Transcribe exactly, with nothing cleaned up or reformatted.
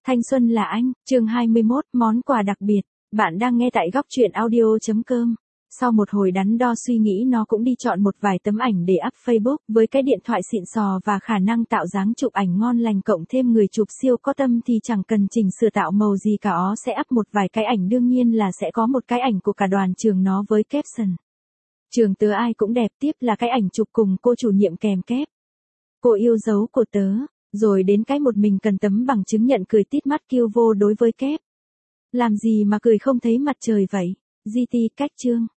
Thanh xuân là anh, chương hai mươi mốt, món quà đặc biệt. Bạn đang nghe tại góc truyện audio chấm com. Sau một hồi đắn đo suy nghĩ nó cũng đi chọn một vài tấm ảnh để up Facebook, với cái điện thoại xịn sò và khả năng tạo dáng chụp ảnh ngon lành cộng thêm người chụp siêu có tâm thì chẳng cần chỉnh sửa tạo màu gì cả, ó sẽ up một vài cái ảnh, đương nhiên là sẽ có một cái ảnh của cả đoàn trường nó với caption: trường tớ ai cũng đẹp, tiếp là cái ảnh chụp cùng cô chủ nhiệm kèm kép: cô yêu dấu của tớ. Rồi đến cái một mình cần tấm bằng chứng nhận cười tít mắt kêu vô đối với kép: làm gì mà cười không thấy mặt trời vậy, gi ti cách chương.